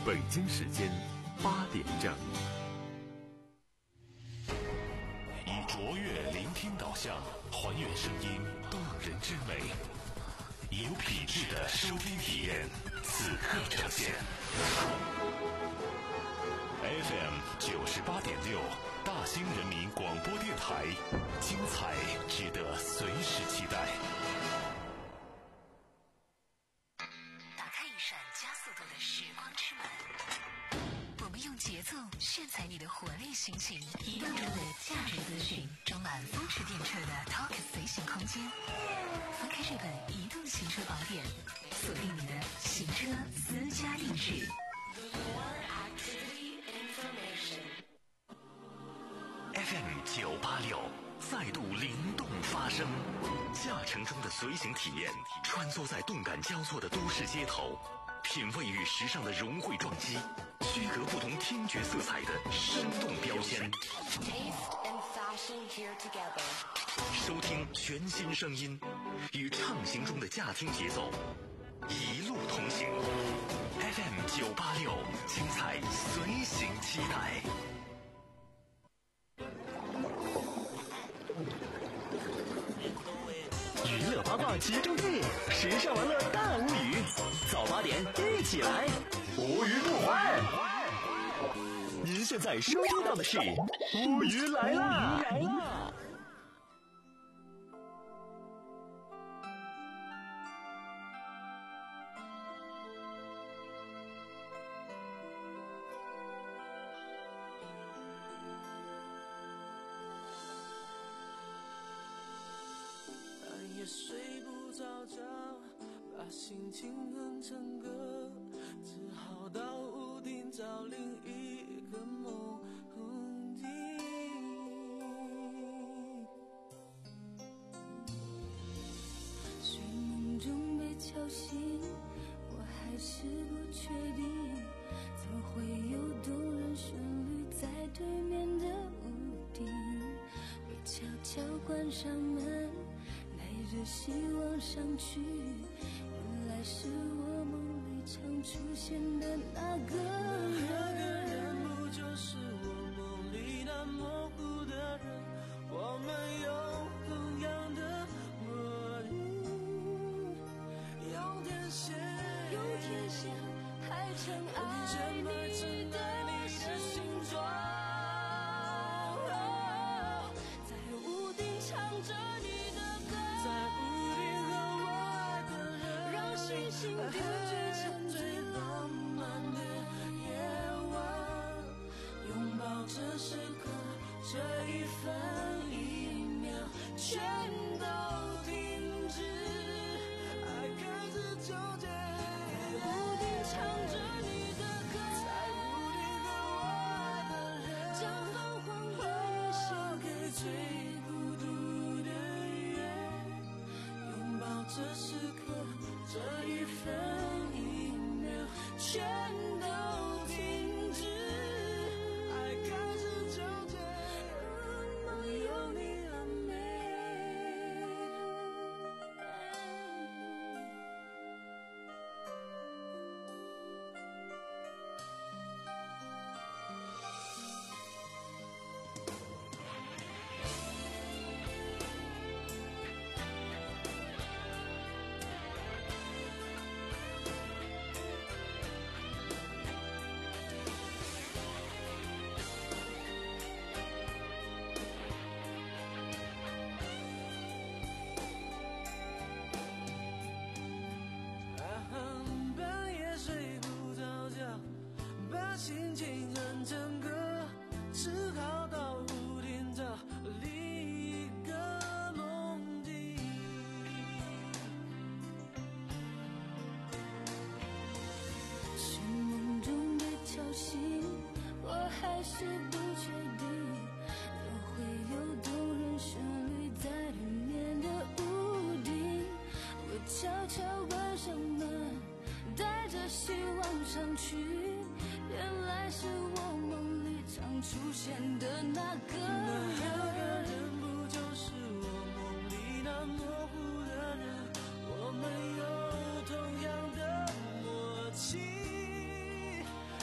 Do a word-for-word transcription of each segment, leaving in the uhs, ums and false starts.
北京时间八点整。 以卓越聆听导向，还原声音动人之美，有品质的收听体验，此刻呈现。F M 九十八点六，大兴人民广播电台，精彩值得随时期待。 打开一扇加速度的时光之门，我们用节奏炫彩你的活力心情，移动中的价值资讯，装满风驰电掣的 Talk 随行空间。翻开这本移动行车宝典，锁定你的行车私家定制。 F M 九八六再度灵动发声，驾乘中的随行体验，穿梭在动感交错的都市街头，品味与时尚的融汇撞击，区隔不同听觉色彩的生动标签。收听全新声音，与畅行中的驾听节奏，一路同行。F M 九八六，精彩随行期待。 娱乐八卦集中地，时尚玩乐大无语。早八点一起来，无鱼不欢。您现在收听到的是无鱼来啦！ 也睡不着觉，把心情哼成歌，只好到屋顶找另一个梦境。 睡梦中被敲醒，我还是不确定，怎会有动人旋律在对面的屋顶。我悄悄关上门，带着希望上去，原来是我梦里常出现的那个人。 那个人不就是我梦里那模糊的人？我们有同样的默语，用天线， 用天线排成爱你的形状。 星星点缀最浪漫的夜晚，拥抱这时刻，这一分一秒全都停止，爱开始纠结， 屋顶唱着你的歌， 在屋顶和我爱的人， 将泛黄的献给最孤独的人，拥抱这时刻，这一分一秒全都停止，爱开始纠结，梦有你很美。把心情哼成歌，只好到屋顶找另一个梦境。 睡梦中被敲醒，我还是不确定，怎会有动人旋律在里面的屋顶。我悄悄关上门，带着希望上去，原来是我梦里常出现的那个人。 那个人不就是我梦里那模糊的人？我们有同样的默契，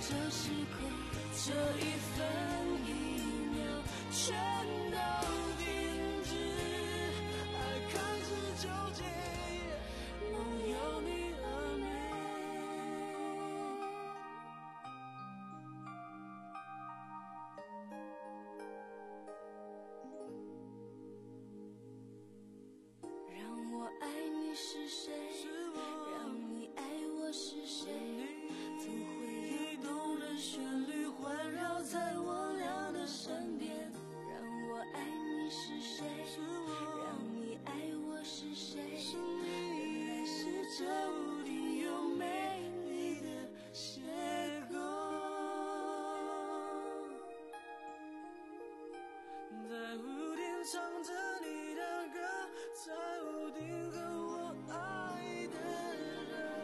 这时刻，这一分一秒，全都停止。爱看似纠结，梦有你而美。让我爱你是谁？让你爱我是谁？总会有动人旋律环绕在我俩的身边。让我爱你是谁？让你爱我是谁？原来是这无敌又美丽的邂逅。在屋顶唱着你的歌，在屋顶和我爱的人。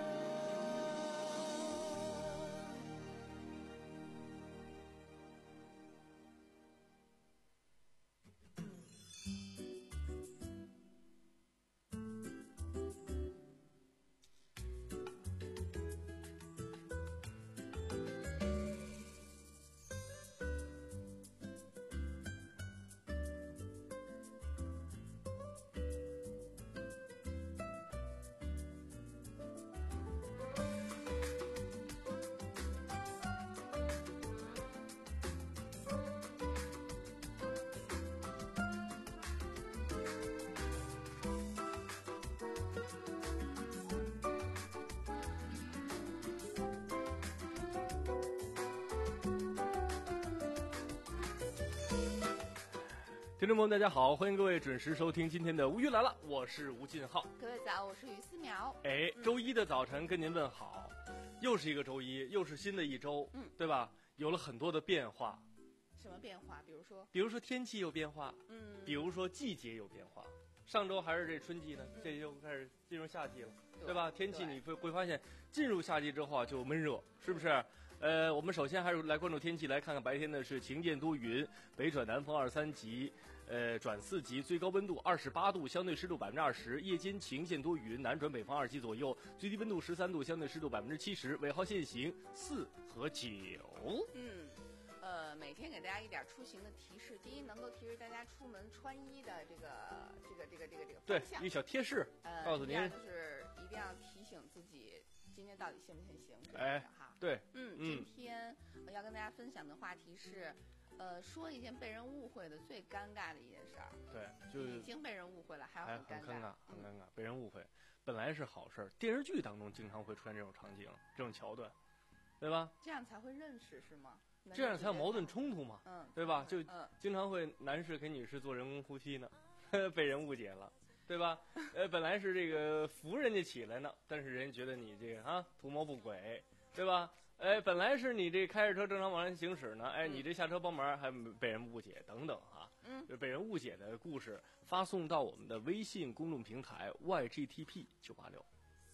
听众朋友大家好，欢迎各位准时收听今天的无语来了，我是吴进浩。 各位早，我是于思苗。 哎，周一的早晨跟您问好，又是一个周一，又是新的一周， 嗯， 对吧？有了很多的变化。 什么变化？比如说， 比如说天气有变化， 嗯， 比如说季节有变化。上周还是这春季呢， 嗯、 这就开始进入夏季了， 对, 对吧？天气你会会发现，进入夏季之后啊，就闷热，是不是？呃，我们首先还是来关注天气，来看看白天呢是晴间多云，北转南风二三级，呃转四级，最高温度二十八度，相对湿度百分之二十。夜间晴间多云，南转北风二级左右，最低温度十三度，相对湿度百分之七十。尾号限行四和九。 嗯。呃，每天给大家一点出行的提示。第一，能够提示大家出门穿衣的这个这个这个这个这个方向。 对，一个小贴士， 呃， 告诉您， 就是一定要提醒自己今天到底限不限行。 哎， 哈， 对， 嗯， 嗯今天要跟大家分享的话题是，呃，说一件被人误会的最尴尬的一件事儿。 对，就已经被人误会了，还要很尴尬，很尴尬， 嗯、 很尴尬。被人误会，本来是好事儿，电视剧当中经常会出现这种场景、这种桥段，对吧？ 这样才会认识是吗？ 这样才有矛盾冲突嘛， 嗯， 对吧？就嗯， 经常会男士给女士做人工呼吸呢，被人误解了，对吧？呃，本来是这个扶人家起来呢，但是人家觉得你这个啊图谋不轨，对吧？哎，本来是你这开着车正常往上行驶呢，哎，你这下车帮忙还被人误解等等哈， 嗯， 就被人误解的故事发送到我们的微信公众平台 Y G T P 九八六。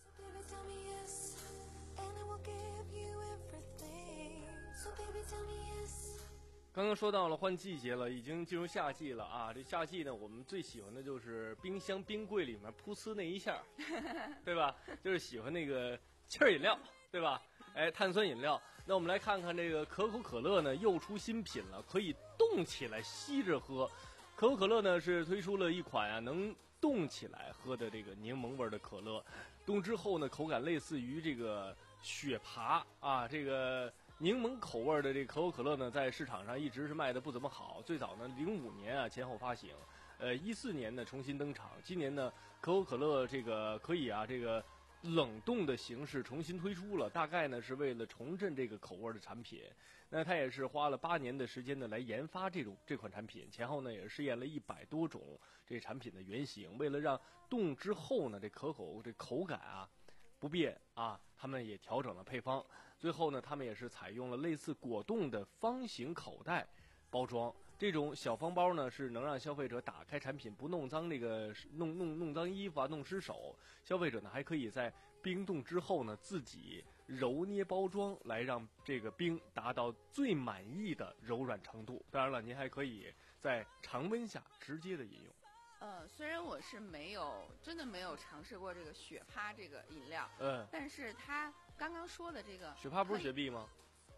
刚刚说到了换季节了，已经进入夏季了啊！这夏季呢，我们最喜欢的就是冰箱冰柜里面噗呲那一下，对吧？就是喜欢那个气儿饮料，对吧？哎，碳酸饮料。那我们来看看这个可口可乐呢，又出新品了，可以冻起来吸着喝。可口可乐呢是推出了一款啊能冻起来喝的这个柠檬味的可乐，冻之后呢，口感类似于这个雪爬啊，这个。柠檬口味的这个可口可乐呢，在市场上一直是卖的不怎么好。最早呢，零五年啊前后发行，呃，一四年呢重新登场。今年呢，可口可乐这个可以啊这个冷冻的形式重新推出了，大概呢是为了重振这个口味的产品。那它也是花了八年的时间呢来研发这种这款产品，前后呢也是试验了一百多种这产品的原型。为了让冻之后呢这可口这口感啊。不变啊，他们也调整了配方，最后呢，他们也是采用了类似果冻的方形口袋包装。这种小方包呢，是能让消费者打开产品不弄脏这个弄弄弄脏衣服啊，弄湿手。消费者呢，还可以在冰冻之后呢，自己揉捏包装，来让这个冰达到最满意的柔软程度。当然了，您还可以在常温下直接的饮用。 呃，虽然我是没有真的没有尝试过这个雪趴这个饮料， 嗯， 但是他刚刚说的这个雪趴不是雪碧吗？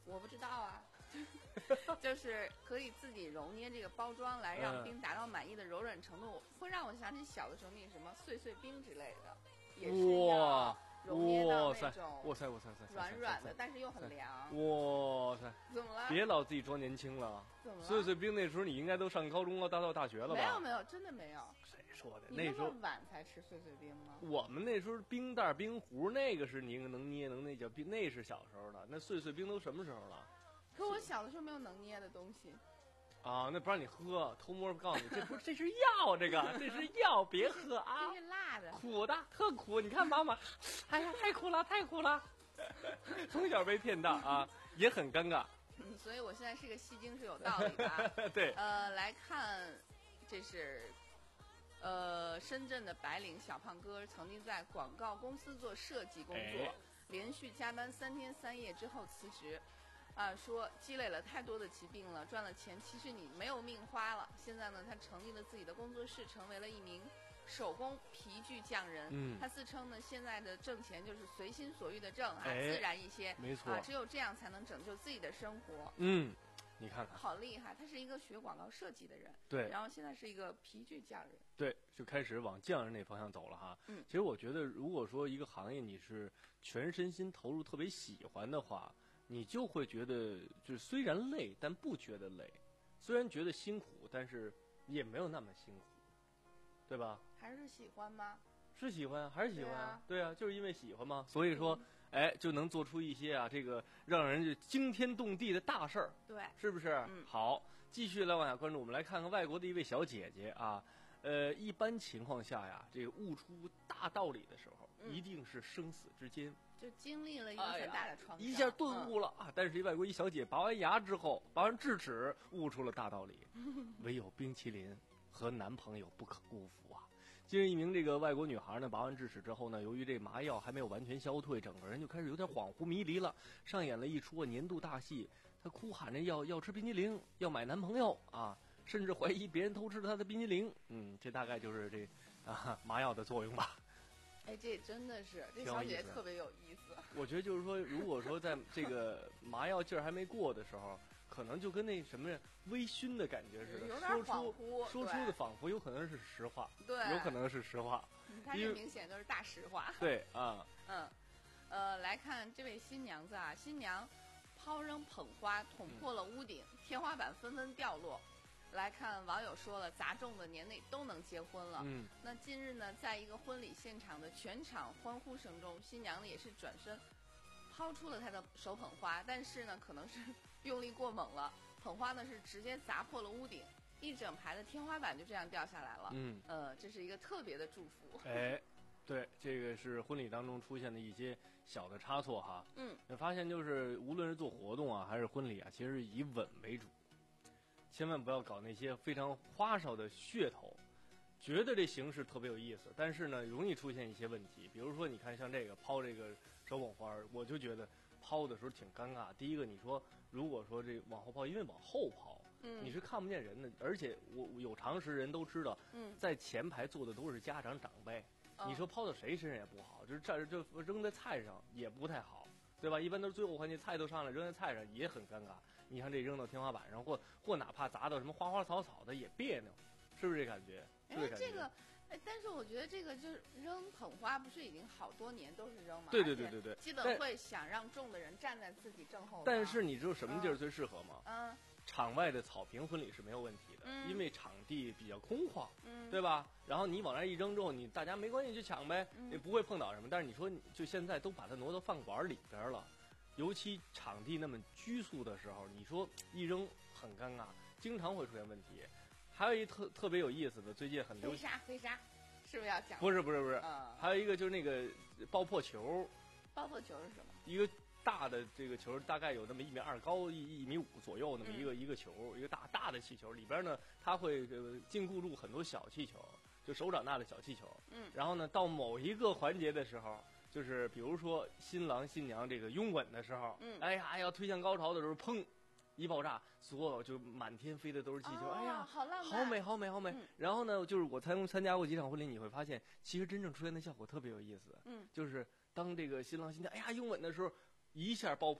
我不知道啊。就是可以自己揉捏这个包装，来让冰达到满意的柔软程度，会让我想起小的时候那什么碎碎冰之类的，也是要揉捏到那种哇塞哇塞哇塞软软的，但是又很凉。 哇塞！ 怎么了？ 别老自己装年轻了。 怎么了？ 碎碎冰那时候你应该都上高中了，大到大学了吧？ 没有没有，真的没有。 谁说的？ 你那时候晚才吃碎碎冰吗？ 我们那时候冰袋冰壶那个是你能捏能那叫冰，那是小时候的。那碎碎冰都什么时候了？ 可我小的时候没有能捏的东西， 啊，那不让你喝，偷摸告诉你，这不是这是药，这个这是药，别喝啊！ 这是辣的， 苦的，特苦。你看妈妈，哎呀，太苦了，太苦了。从小被骗大啊，也很尴尬。 嗯，所以我现在是个戏精是有道理的、啊。 对， 呃，来看，这是，呃，深圳的白领小胖哥曾经在广告公司做设计工作， 哎、 连续加班三天三夜之后辞职。啊，说积累了太多的疾病了，赚了钱，其实你没有命花了。现在呢，他成立了自己的工作室，成为了一名手工皮具匠人。 嗯， 他自称呢，现在的挣钱就是随心所欲的挣啊， 哎、 自然一些。 没错、 啊，只有这样才能拯救自己的生活。 嗯，你看看， 好厉害！他是一个学广告设计的人， 对， 然后现在是一个皮具匠人， 对，就开始往匠人那方向走了哈。 嗯， 其实我觉得，如果说一个行业你是全身心投入、特别喜欢的话，你就会觉得，就是虽然累，但不觉得累；虽然觉得辛苦，但是也没有那么辛苦，对吧？ 还是喜欢吗？ 是喜欢，还是喜欢啊？ 对啊，就是因为喜欢嘛，所以说，嗯、哎，就能做出一些啊，这个让人就惊天动地的大事儿， 对， 是不是？ 嗯， 好，继续来往下关注，我们来看看外国的一位小姐姐啊。呃，一般情况下呀，这个悟出大道理的时候， 嗯、 一定是生死之间， 就经历了一个很大的创伤， 哎、一下顿悟了、嗯、啊！但是，一外国一小姐拔完牙之后，拔完智齿，悟出了大道理，唯有冰淇淋和男朋友不可辜负啊！近日，一名这个外国女孩呢，拔完智齿之后呢，由于这麻药还没有完全消退，整个人就开始有点恍惚迷离了，上演了一出年度大戏。她哭喊着要要吃冰淇淋，要买男朋友啊！甚至怀疑别人偷吃了他的冰激凌，嗯，这大概就是这啊麻药的作用吧。 哎，这真的是这小姐姐特别有意思。 我觉得就是说，如果说在这个麻药劲儿还没过的时候，可能就跟那什么微醺的感觉似的， 有点恍惚， 说出的仿佛有可能是实话， 对， 有可能是实话。 他这明显就是大实话。 对啊， 嗯，呃，来看这位新娘子啊，新娘抛扔捧花捅破了屋顶，嗯、天花板纷纷掉落。来看网友说了，砸中的年内都能结婚了。 嗯， 那近日呢，在一个婚礼现场的全场欢呼声中，新娘呢也是转身抛出了她的手捧花，但是呢，可能是用力过猛了，捧花呢是直接砸破了屋顶，一整排的天花板就这样掉下来了。 嗯， 呃，这是一个特别的祝福。 哎，对，这个是婚礼当中出现的一些小的差错哈。 嗯， 你发现就是无论是做活动啊，还是婚礼啊，其实以稳为主。千万不要搞那些非常花哨的噱头，觉得这形式特别有意思，但是呢，容易出现一些问题。比如说，你看像这个抛这个手捧花，我就觉得抛的时候挺尴尬。第一个，你说如果说这往后抛，因为往后抛， 嗯， 你是看不见人的，而且我有常识人都知道， 嗯， 在前排坐的都是家长长辈， 嗯、 你说抛到谁身上也不好，就是这这扔在菜上也不太好，对吧？一般都是最后环节，菜都上来扔在菜上也很尴尬。你看这扔到天花板上，或或哪怕砸到什么花花草草的也别扭，是不是这感觉？ 哎，这个，哎，但是我觉得这个就是扔捧花，不是已经好多年都是扔吗？ 对对对对对， 基本会想让中的人站在自己正后方。 但是你知道什么地儿最适合吗？ 嗯， 场外的草坪婚礼是没有问题的， 嗯、 因为场地比较空旷， 嗯， 对吧？然后你往那一扔之后，你大家没关系去抢呗， 嗯、 也不会碰到什么。但是你说，就现在都把它挪到饭馆里边了。尤其场地那么拘束的时候，你说一扔很尴尬，经常会出现问题。还有一特特别有意思的，最近很流行飞沙飞沙，是不是要讲？ 不是不是不是， 嗯、 还有一个就是那个爆破球。 爆破球是什么？ 一个大的这个球，大概有那么一米二高，一一米五左右，那么一个、嗯、一个球，一个大大的气球，里边呢它会这个禁锢住很多小气球，就手掌大的小气球。 嗯， 然后呢，到某一个环节的时候。就是比如说新郎新娘这个拥吻的时候， 嗯， 哎呀，要推向高潮的时候，砰，一爆炸，所有就满天飞的都是气球， 哦、 哎呀， 好浪漫， 好美，好美，好美。 嗯、 然后呢，就是我参参加过几场婚礼，你会发现，其实真正出现的效果特别有意思。 嗯， 就是当这个新郎新娘哎呀拥吻的时候，一下爆破，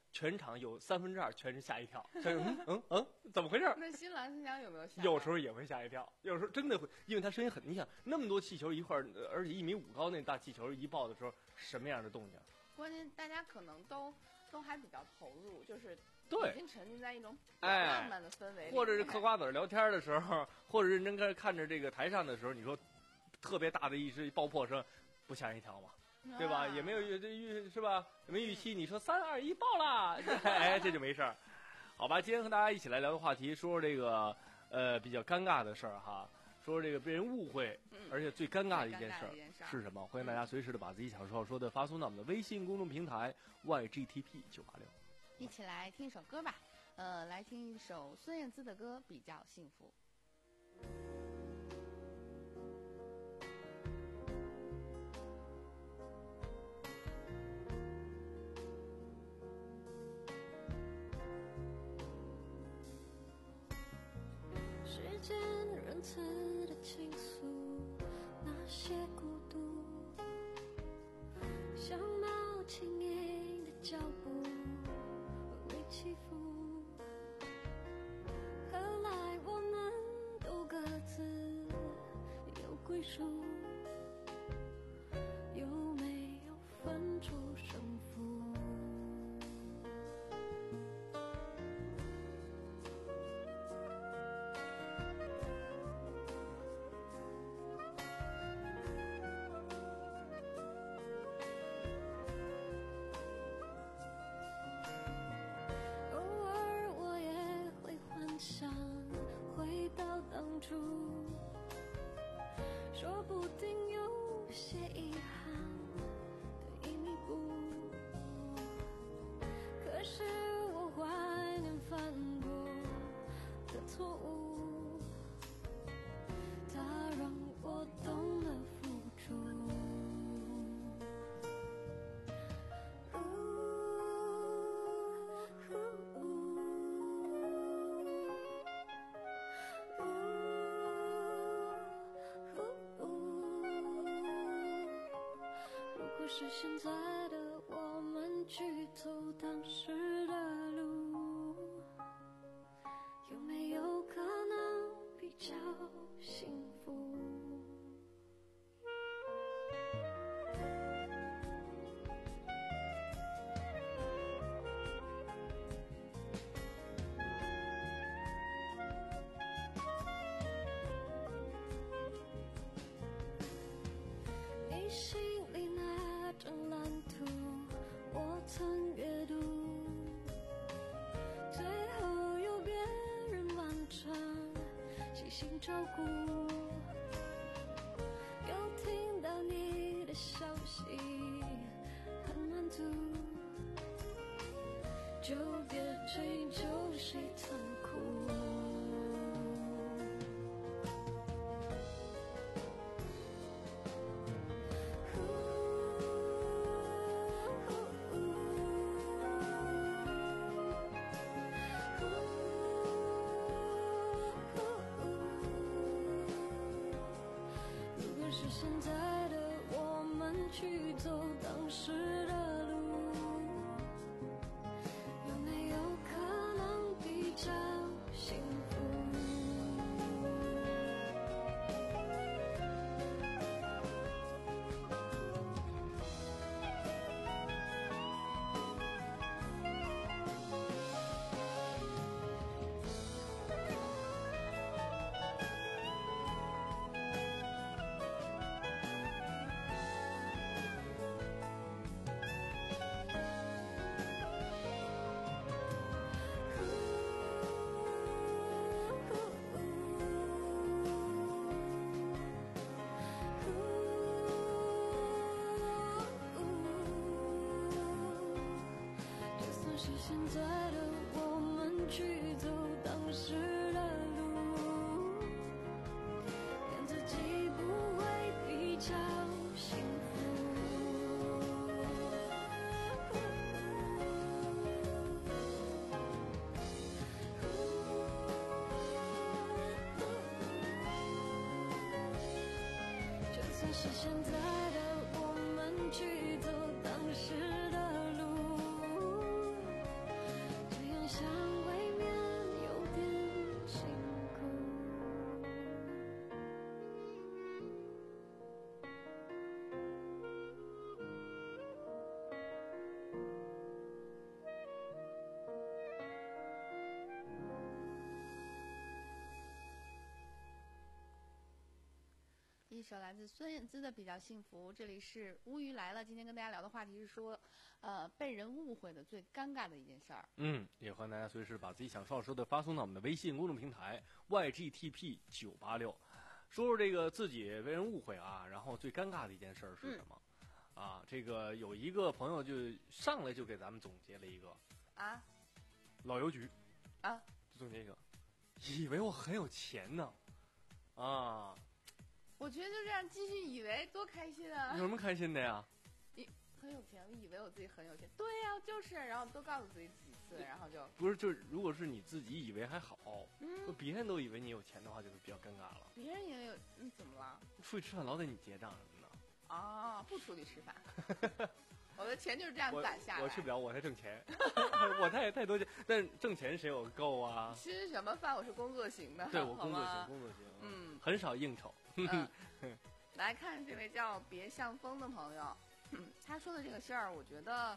全场有三分之二全是吓一跳，就是嗯嗯嗯，怎么回事？ 那新郎新娘有没有吓？ 有时候也会吓一跳，有时候真的会，因为他声音很，你想那么多气球一块儿，而且一米五高那大气球一爆的时候，什么样的动静？ 关键大家可能都都还比较投入，就是对已经沉浸在一种哎浪漫的氛围里， 或者是嗑瓜子儿聊天的时候，或者认真看看着这个台上的时候，你说特别大的一声爆破声，不吓人一跳吗？对吧？ 啊也没有预这预是吧？也没预期，你说三二一爆啦，哎，这就没事儿。好吧，今天和大家一起来聊的话题，说说这个呃比较尴尬的事儿哈，说说这个被人误会， 嗯而且最尴尬的一件事儿最尴尬的一件事儿是什么？欢迎大家随时的把自己想说说的发送到我们的微信公众平台 Y G T P 九八六。 一起来听一首歌吧，呃，来听一首孙燕姿的歌《比较幸福》。 时间仁慈的倾诉，那些孤独，像猫轻盈的脚步，微微起伏。后来我们都各自有归属，有没有分出胜负？说不定有些遗憾得以弥补，可是我怀念犯过的错误，它让我懂得付出。是现在的我们去走当时的路，有没有可能比较幸福？你心里那张蓝图，我曾阅读，最后由别人完成，细心照顾。又听到你的消息，很满足，就别追究谁残酷。是现在的我们去走当时的路，有没有可能比较幸福？是现在的我们去走当时的路，骗自己不会比较幸福。就算是现在的我们去走当时的路， 一首来自孙燕姿的《比较幸福》。这里是乌鱼来了，今天跟大家聊的话题是说，呃，被人误会的最尴尬的一件事儿。 嗯，也欢迎大家随时把自己想说说的发送到我们的微信公众平台 Y G T P 九八六，说说这个自己被人误会啊，然后最尴尬的一件事儿是什么？嗯、啊，这个有一个朋友就上来就给咱们总结了一个啊， 老邮局啊， 就总结一个，以为我很有钱呢，啊。 我觉得就这样继续以为多开心啊！ 有什么开心的呀？ 你很有钱，以为我自己很有钱。对呀、啊，就是，然后多告诉自己几次，然后就不是，就是如果是你自己以为还好，嗯，别人都以为你有钱的话，就是比较尴尬了。 别人也有，你怎么了？ 出去吃饭老得你结账什么的。 哦，不出去吃饭。我的钱就是这样攒下来。 我, 我去不了，我才挣钱，我太太多钱，但挣钱谁有够啊？ 吃什么饭？我是工作型的。 对，我工作型，工作型， 嗯， 很少应酬。 嗯、来看这位叫别向风的朋友，嗯、他说的这个事儿，我觉得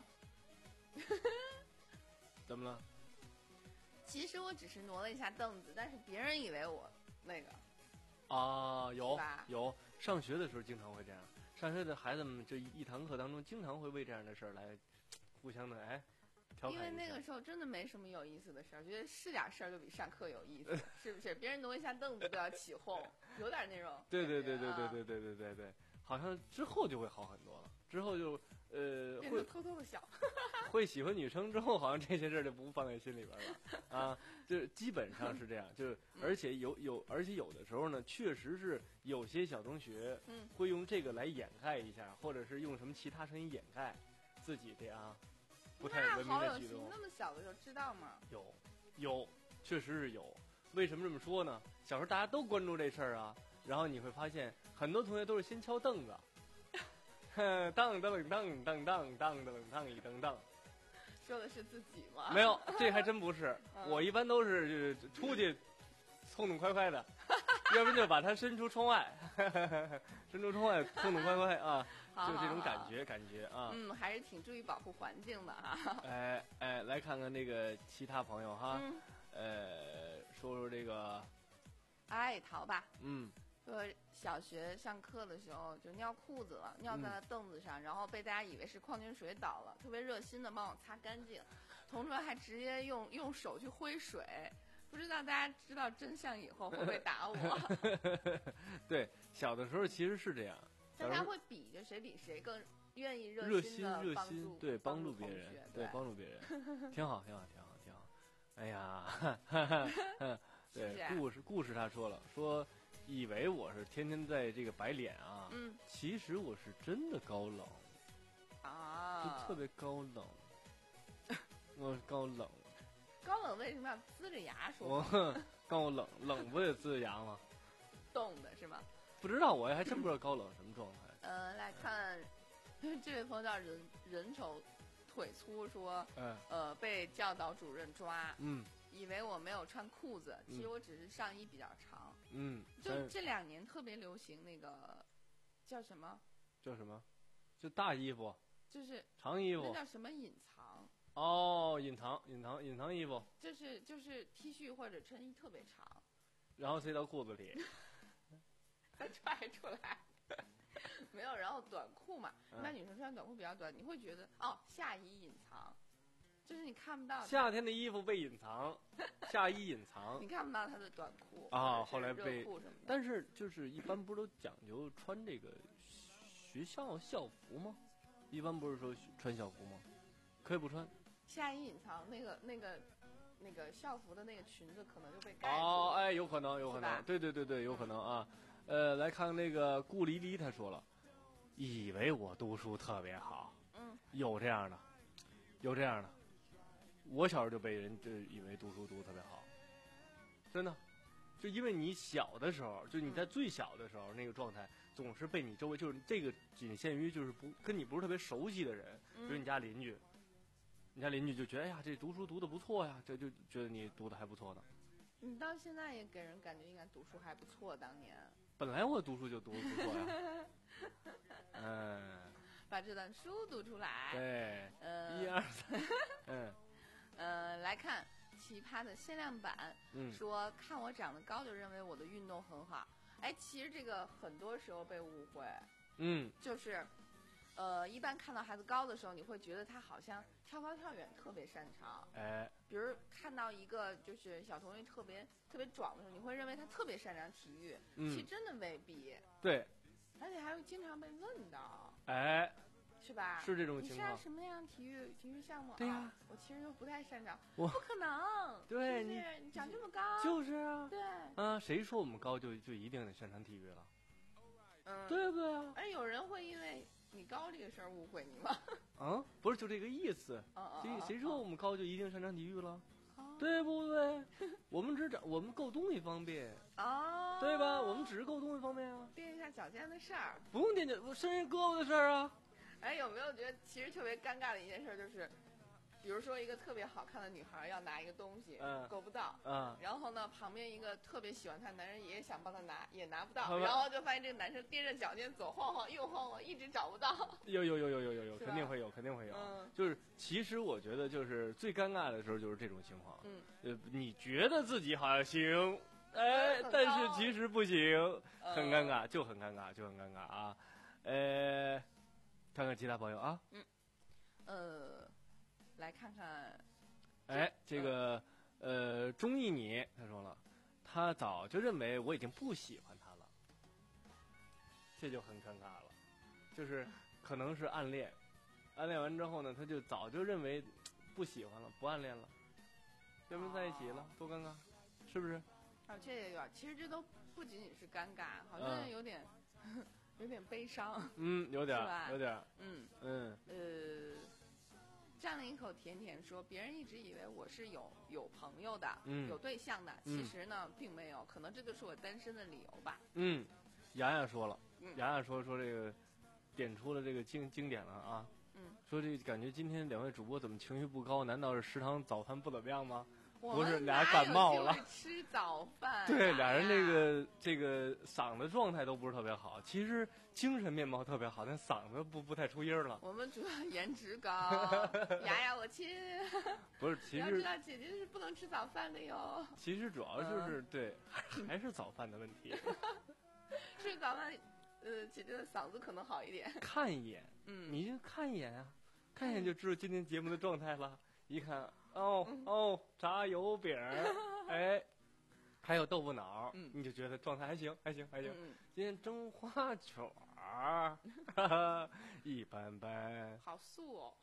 怎么了？ 其实我只是挪了一下凳子，但是别人以为我那个啊，有有，上学的时候经常会这样。上学的孩子们这一堂课当中，经常会为这样的事儿来互相的哎调侃一下。 因为那个时候真的没什么有意思的事儿，觉得是点事儿就比上课有意思，是不是？别人挪一下凳子都要起哄，有点那种。 对对对对对对对对对对，好像之后就会好很多了。之后就呃会偷偷的笑， 会喜欢女生之后，好像这些事儿就不放在心里边了啊，就是基本上是这样，就是而且有有而且有的时候呢，确实是有些小同学会用这个来掩盖一下，或者是用什么其他声音掩盖自己的啊不太文明的举动。 那么小的时候知道吗？ 有有，确实是有。为什么这么说呢？小时候大家都关注这事儿啊，然后你会发现很多同学都是先敲凳子。当当当当当当当当一当当， 说的是自己吗？ 没有，这还真不是。嗯、我一般都是出去痛痛快快的，要不然就把它伸出窗外，伸出窗外痛痛快快啊，就这种感觉感觉啊。 嗯，还是挺注意保护环境的哈。 哎哎，来看看那个其他朋友哈，嗯、呃，说说这个爱逃吧。 嗯。 说小学上课的时候就尿裤子了，尿在了凳子上，嗯、然后被大家以为是矿泉水倒了，特别热心的帮我擦干净，同桌还直接用用手去挥水，不知道大家知道真相以后会不会打我？ 对，小的时候其实是这样， 大家会比着谁比谁更愿意热心的帮助， 对帮助别人， 对帮助别人，挺好，挺好，挺好，挺好。哎呀，哈哈对， 是是故事故事他说了说。以为我是天天在这个摆脸啊， 嗯， 其实我是真的高冷啊， 就特别高冷，我高冷， 高冷为什么要呲着牙说？ 我高冷，冷不得呲着牙吗？ 冻的是吗？ 不知道，我还真不知道高冷什么状态。 呃，来看这位朋友叫人人丑腿粗说， 嗯， 呃，被教导主任抓， 嗯。 以为我没有穿裤子，其实我只是上衣比较长。 嗯， 就这两年特别流行那个叫什么？ 叫什么？就大衣服。 就是长衣服。 那叫什么隐藏？ 哦，隐藏，隐藏，隐藏衣服。 就是就是 T 恤或者衬衣特别长， 然后塞到裤子里， 再拽出来。没有，然后短裤嘛，一般女生穿短裤比较短，你会觉得哦，下衣隐藏。就是你看不到夏天的衣服被隐藏，夏衣隐藏， 你看不到他的短裤啊。后来被，但是是就是一般不是都讲究穿这个学校校服吗？一般不是说穿校服吗？可以不穿。 夏衣隐藏那个那个那个校服的那个裙子可能就被盖住。 哦，哎，有可能，有可能，对对对对，有可能啊。呃，来看那个顾黎黎，他说了，以为我读书特别好， 嗯， 有这样的，有这样的。我小时候就被人就以为读书读得特别好，真的，就因为你小的时候，就你在最小的时候、嗯、那个状态，总是被你周围就是这个仅限于就是不跟你不是特别熟悉的人，比如你家邻居，你家邻居就觉得哎呀这读书读得不错呀，这就觉得你读得还不错呢。 你到现在也给人感觉应该读书还不错，当年。 本来我读书就读得不错呀。嗯。 把这段书读出来。 对。 呃。 一二三。嗯。 呃，来看奇葩的限量版， 嗯、 说看我长得高就认为我的运动很好， 哎，其实这个很多时候被误会， 嗯， 就是，呃，一般看到孩子高的时候，你会觉得他好像跳高跳远特别擅长。 哎， 比如看到一个就是小同学特别特别壮的时候，你会认为他特别擅长体育， 嗯其实真的未必。 对， 而且还会经常被问到， 哎， 是吧？ 是这种情况你擅长什么样体育体育项目？ 对呀、 啊，我其实又不太擅长。 我不可能， 对是不是你长这么高， 就是啊， 对， 啊，谁说我们高就就一定得擅长体育了？ 嗯， 对不对啊？ 而有人会因为你高这个事儿误会你吗？ 啊，不是就这个意思。 嗯嗯谁谁说我们高就一定擅长体育了？ 哦对不对？我们只长我们够东西方便， 哦， 对吧？我们只是够东西方便啊， 垫一下脚尖的事儿。 不用垫脚，我伸人胳膊的事儿啊。 哎，有没有觉得其实特别尴尬的一件事，就是，比如说一个特别好看的女孩要拿一个东西， 嗯够不到， 嗯， 然后呢，旁边一个特别喜欢她的男人也想帮她拿，也拿不到， 好吧然后就发现这个男生踮着脚尖左晃晃右晃晃，一直找不到。 有有有有有有有， 是吧肯定会有，肯定会有。 嗯就是其实我觉得就是最尴尬的时候就是这种情况。 嗯， 呃，你觉得自己好像行，哎很， 但是高其实不行， 嗯很尴尬，就很尴尬，就很尴尬啊。呃，看看其他朋友啊。 呃，来看看， 哎，这个呃，中意你，他说了，他早就认为我已经不喜欢他了，这就很尴尬了，就是可能是暗恋，暗恋完之后呢，他就早就认为不喜欢了，不暗恋了，跟人在一起了，多尴尬，是不是？ 啊，这也有点，其实这都不仅仅是尴尬，好像嗯有点、有点悲伤。 嗯，有点是吧儿，有点儿， 嗯， 嗯， 呃，蘸了一口甜甜说，别人一直以为我是有有朋友的， 嗯有对象的， 嗯其实呢并没有，可能这就是我单身的理由吧。 嗯，洋洋说了， 嗯洋洋说说这个，点出了这个经经典了啊。 嗯， 说这感觉今天两位主播怎么情绪不高？难道是食堂早饭不怎么样吗？ 我不是们哪俩感冒了有机会吃早饭、 对，俩人这哎呀个这个嗓子状态都不是特别好，其实精神面貌特别好，但嗓子不不太出音儿了。 我们主要颜值高，雅雅我亲。 不是，其你要知实道姐姐是不能吃早饭的哟， 其实主要就是、 嗯对，还还是早饭的问题。 吃早饭，呃，姐姐的嗓子可能好一点。 看一眼， 嗯， 你就看一眼啊，看一眼就知道今天节目的状态了。一看，哦哦，炸油饼儿，哎，还有豆腐脑， 嗯你就觉得状态还行，还行，还行。 嗯， 今天蒸花卷儿，哈哈，一般般。 好素哦。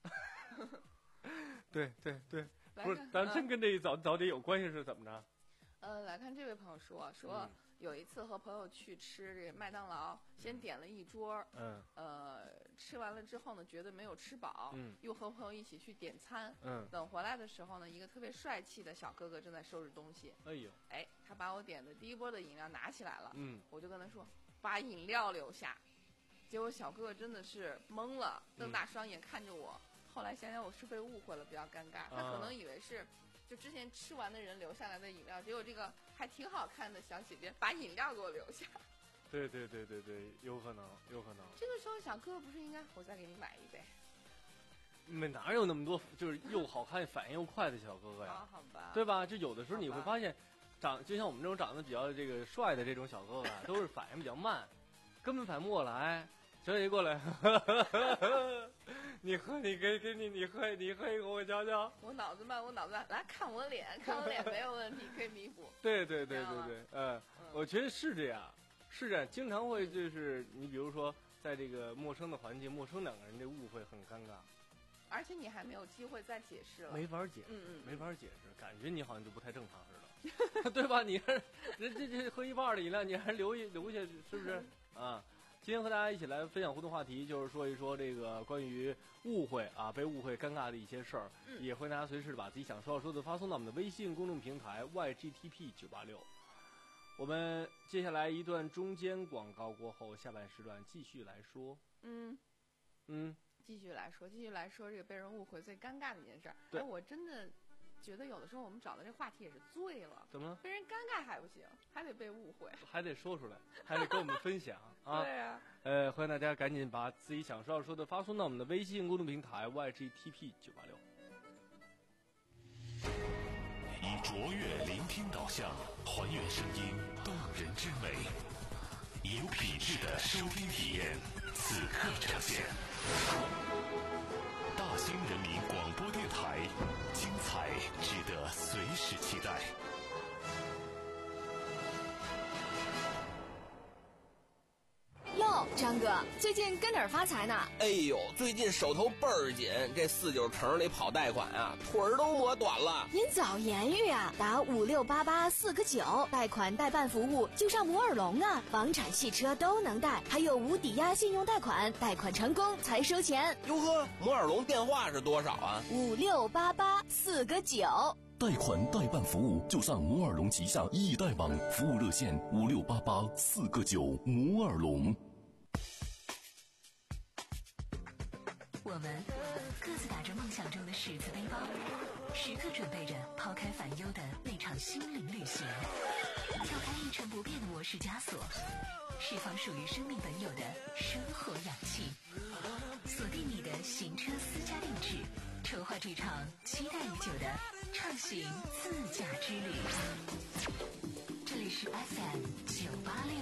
对对对， 来看， 不是咱真嗯跟这一早早点有关系是怎么着？ 呃，来看这位朋友说说嗯有一次和朋友去吃这个麦当劳，先点了一桌， 嗯呃，吃完了之后呢，觉得没有吃饱， 嗯又和朋友一起去点餐。 嗯， 等回来的时候呢，一个特别帅气的小哥哥正在收拾东西。 哎呦， 哎，他把我点的第一波的饮料拿起来了， 嗯我就跟他说把饮料留下。结果小哥哥真的是懵了，瞪大双眼看着我。后来想想我是被误会了，比较尴尬。他可能以为是就之前吃完的人留下来的饮料，结果这个还挺好看的小姐姐把饮料给我留下。 对对对对对，有可能，有可能。 这个时候小哥哥不是应该我再给你买一杯？ 没哪有那么多就是又好看反应又快的小哥哥呀？ 啊，好吧， 对吧？就有的时候你好吧会发现，长就像我们这种长得比较这个帅的这种小哥哥啊，都是反应比较慢，根本反应不过来。小姐姐过来，你喝，你给给你，你喝，你喝一口我瞧瞧。 我脑子慢，我脑子慢，来看我脸，看我脸没有问题，可以弥补。 对对对这样吗对对，嗯， 嗯我觉得是这样，是这样，经常会就是你比如说在这个陌生的环境，陌生两个人这误会很尴尬， 而且你还没有机会再解释了。 没法解释， 嗯嗯没法解释，感觉你好像就不太正常似的，对吧？你还人这这喝一半的饮料，你还留一留下，是不是啊？今天和大家一起来分享互动话题，就是说一说这个关于误会啊，被误会尴尬的一些事儿， 嗯也欢迎大家随时把自己想说要说的发送到我们的微信公众平台 Y G T P 九八六。我们接下来一段中间广告过后，下半时段继续来说。 嗯， 嗯， 继续来说，继续来说这个被人误会最尴尬的一件事儿。 对哎，我真的觉得有的时候我们找的这话题也是醉了， 怎么了？ 被人尴尬还不行，还得被误会。 还得说出来，还得跟我们分享啊！ 对啊， 呃，欢迎大家赶紧把自己想说要说的发送到我们的微信公众平台 Y G T P 九八六。 以卓越聆听导向，还原声音动人之美， 有品质的收听体验，此刻呈现。大兴人民广播电台，精彩值得随时期待。 哟，张哥，最近跟哪儿发财呢？ 哎呦，最近手头倍儿紧，这四九城里跑贷款啊，腿儿都磨短了。 您早言语啊，打五六八八四个九，贷款代办服务就上摩尔龙啊，房产、汽车都能贷，还有无抵押信用贷款，贷款成功才收钱。 哟呵，摩尔龙电话是多少啊？ 五六八八四个九。 贷款代办服务就上摩尔龙旗下易贷网，服务热线五六八八四个九。摩尔龙。 我们各自打着梦想中的十字背包，时刻准备着抛开烦忧的那场心灵旅行，跳开一成不变的模式枷锁，释放属于生命本有的生活氧气，锁定你的行车私家定制，筹划这场期待已久的畅行自驾之旅。这里是 F M 九八六。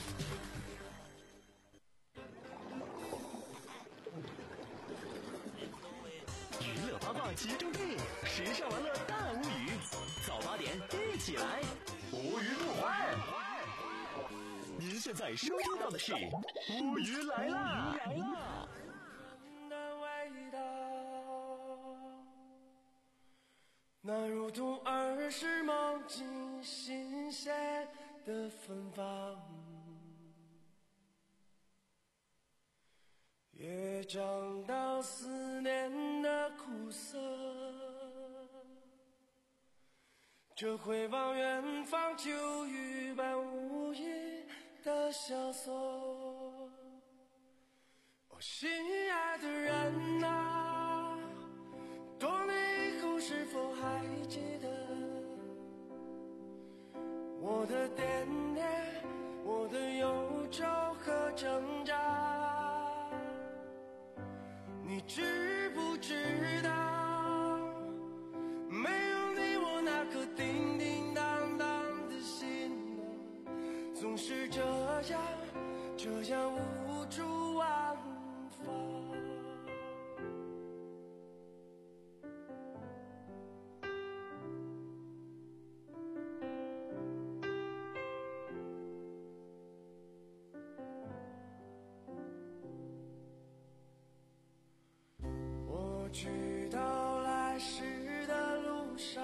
娱乐八卦集中地，时尚玩乐大无语，早八点一起来，无语不欢。您现在收听到的是无语来啦！ 那如同儿时梦境新鲜的芬芳，也尝到思念的苦涩，这回望远方秋雨般无垠的萧索。哦，心爱的人啊，多年以后是否还记得我的点点，我的忧愁和挣扎？你知不知道，没有你我那颗叮叮当当的心啊，总是这样这样无处安放。去到来时的路上，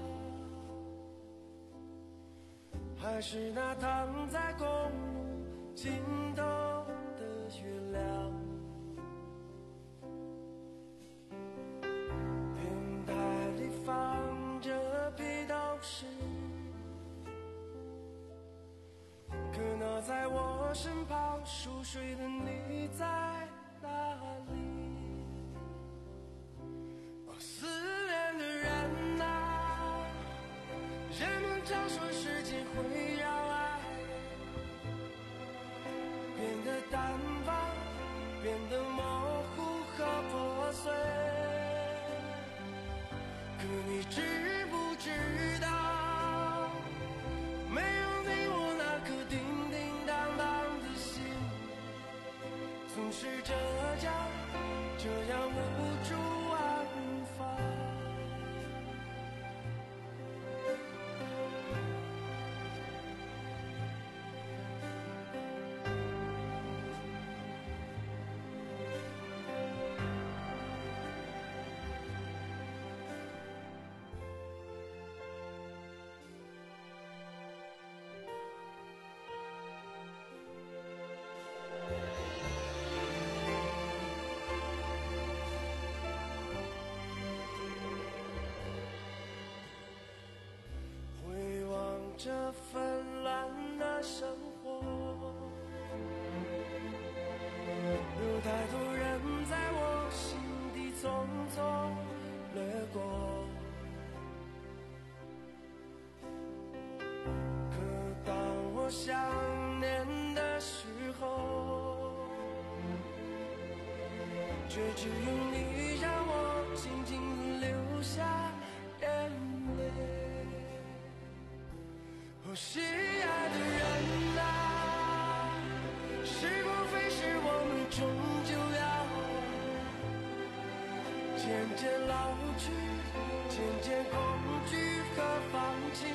还是那躺在公路尽头的月亮。平台里放着披头士，可那在我身旁熟睡的你在哪里？思念的人啊，人们常说时间会让爱变得淡忘，变得模糊和破碎。可你知不知道，没有你我那颗叮叮当当的心，总是这样这样无助安放。这纷乱的生活，有太多人在我心底匆匆掠过。可当我想念的时候，却只有你让我静静地流下眼泪。心爱的人啊， 渐老去，渐渐恐惧和放弃。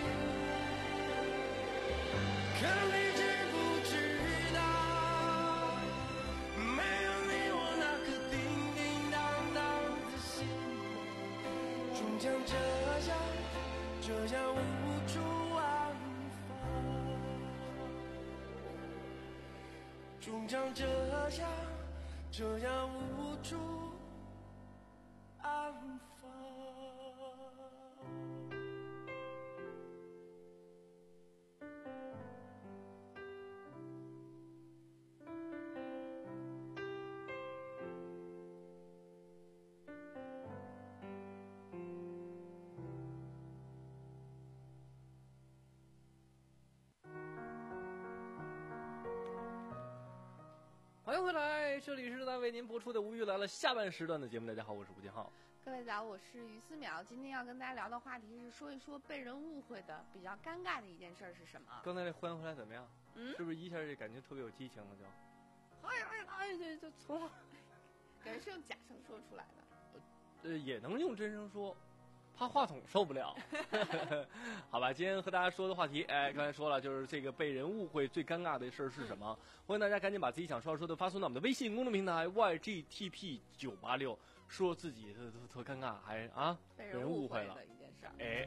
可你知不知道，没有你我那颗叮叮当当的心，终将这样这样无处安放，终将这样这样无处安放。 欢迎回来，这里是在为您播出的《无语来了》下半时段的节目。大家好，我是吴金浩。 各位早，我是于思淼。今天要跟大家聊的话题是说一说被人误会的比较尴尬的一件事是什么？ 刚才这欢迎回来怎么样？ 嗯， 是不是一下就感觉特别有激情了就？ 哎呀哎呀，这这从感觉是用假声说出来的。 呃，也能用真声说。怕话筒受不了，好吧。今天和大家说的话题，哎，刚才说了，就是这个被人误会最尴尬的事儿是什么？欢迎大家赶紧把自己想说的说的发送到我们的微信公众平台 Y G T P 九八六，说自己特特特尴尬，还啊被人误会了一件事。 哎，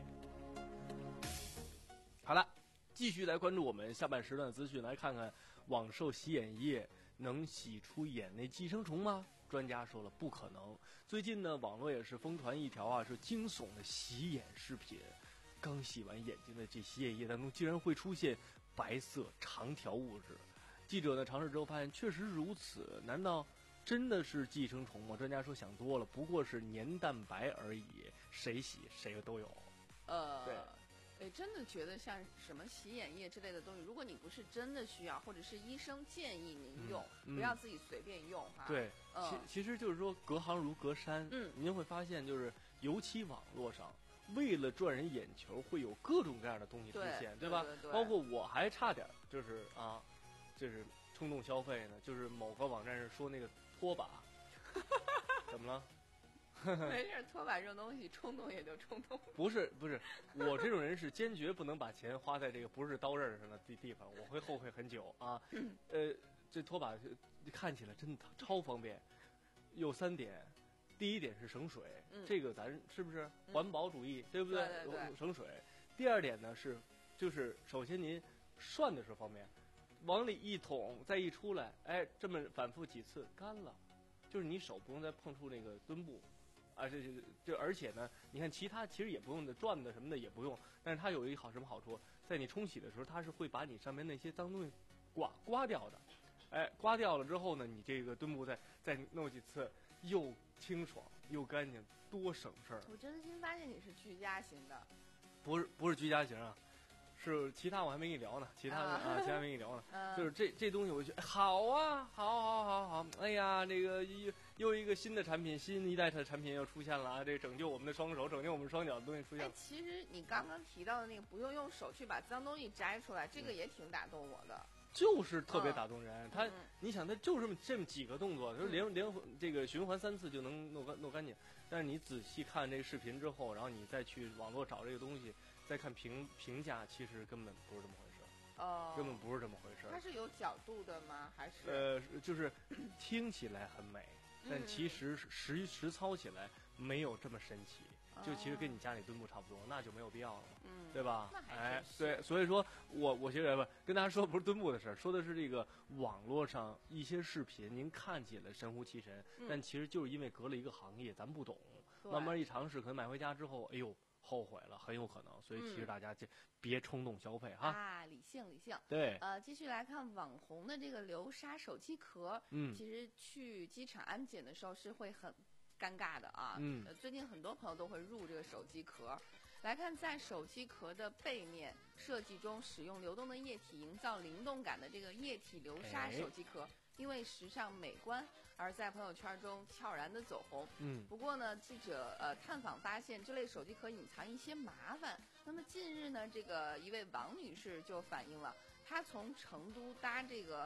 好了，继续来关注我们下半时段的资讯，来看看网售洗眼液能洗出眼内寄生虫吗？专家说了不可能。最近呢，网络也是疯传一条啊，是惊悚的洗眼视频。刚洗完眼睛的这洗眼液当中，竟然会出现白色长条物质。记者呢尝试之后发现确实如此，难道真的是寄生虫吗？专家说想多了，不过是黏蛋白而已，谁洗谁都有。 呃， 对。 哎，真的觉得像什么洗眼液之类的东西，如果你不是真的需要，或者是医生建议您用， 嗯嗯、 不要自己随便用哈。 对， 嗯、 其其实就是说隔行如隔山。 嗯， 您会发现，就是尤其网络上，为了赚人眼球，会有各种各样的东西出现， 对吧？ 对对对包括我还差点就是啊，就是冲动消费呢，就是某个网站上说那个拖把，怎么了？ 没事，拖把这种东西，冲动也就冲动。 不是不是，我这种人是坚决不能把钱花在这个不是刀刃上的地地方，我会后悔很久啊。呃，这拖把看起来真的超方便，有三点。第一点是省水， 嗯、 这个咱是不是环保主义， 嗯、 对不对？ 对对对， 省水。第二点呢是，就是首先您涮的时候方便，往里一捅再一出来，哎，这么反复几次干了，就是你手不用再碰触那个墩布。啊，这这这，而且呢，你看其他其实也不用的，转的什么的也不用，但是它有一个好什么好处，在你冲洗的时候，它是会把你上面那些脏东西刮刮掉的，哎，刮掉了之后呢，你这个墩布再再弄几次，又清爽又干净，多省事儿。 我真心发现你是居家型的， 不是不是居家型啊。是其他我还没跟你聊呢，其他的啊，其他没跟你聊呢。 嗯、 就是这这东西，我觉得好啊，好好好好。哎呀，这个又又一个新的产品，新一代的产品又出现了啊！这拯救我们的双手，拯救我们双脚的东西出现了。 哎，其实你刚刚提到的那个不用用手去把脏东西摘出来，这个也挺打动我的。 就是特别打动人， 嗯、 他，你想他就这么这么几个动作，就是连连这个循环三次就能弄干弄干净。但是你仔细看这个视频之后，然后你再去网络找这个东西。再看评评价，其实根本不是这么回事， 哦， 根本不是这么回事。 它是有角度的吗？还是呃，就是听起来很美，但其实实实操起来没有这么神奇。 嗯、 就其实跟你家里墩布差不多，那就没有必要了嘛， 嗯， 对吧？ 那还哎，对，所以说我我现在不跟大家说不是墩布的事儿，说的是这个网络上一些视频，您看起来神乎其神， 嗯、 但其实就是因为隔了一个行业，咱不懂，慢慢一尝试，可能买回家之后，哎呦。后悔了，很有可能，所以其实大家就别冲动消费哈。 啊，理性理性。 对， 呃，继续来看网红的这个流沙手机壳， 嗯， 其实去机场安检的时候是会很尴尬的啊。 嗯， 呃，最近很多朋友都会入这个手机壳。来看，在手机壳的背面设计中，使用流动的液体营造灵动感的这个液体流沙手机壳。哎，因为时尚美观而在朋友圈中悄然的走红。 嗯， 不过呢，记者呃探访发现，这类手机壳隐藏一些麻烦。那么近日呢，这个一位王女士就反映了，她从成都搭这个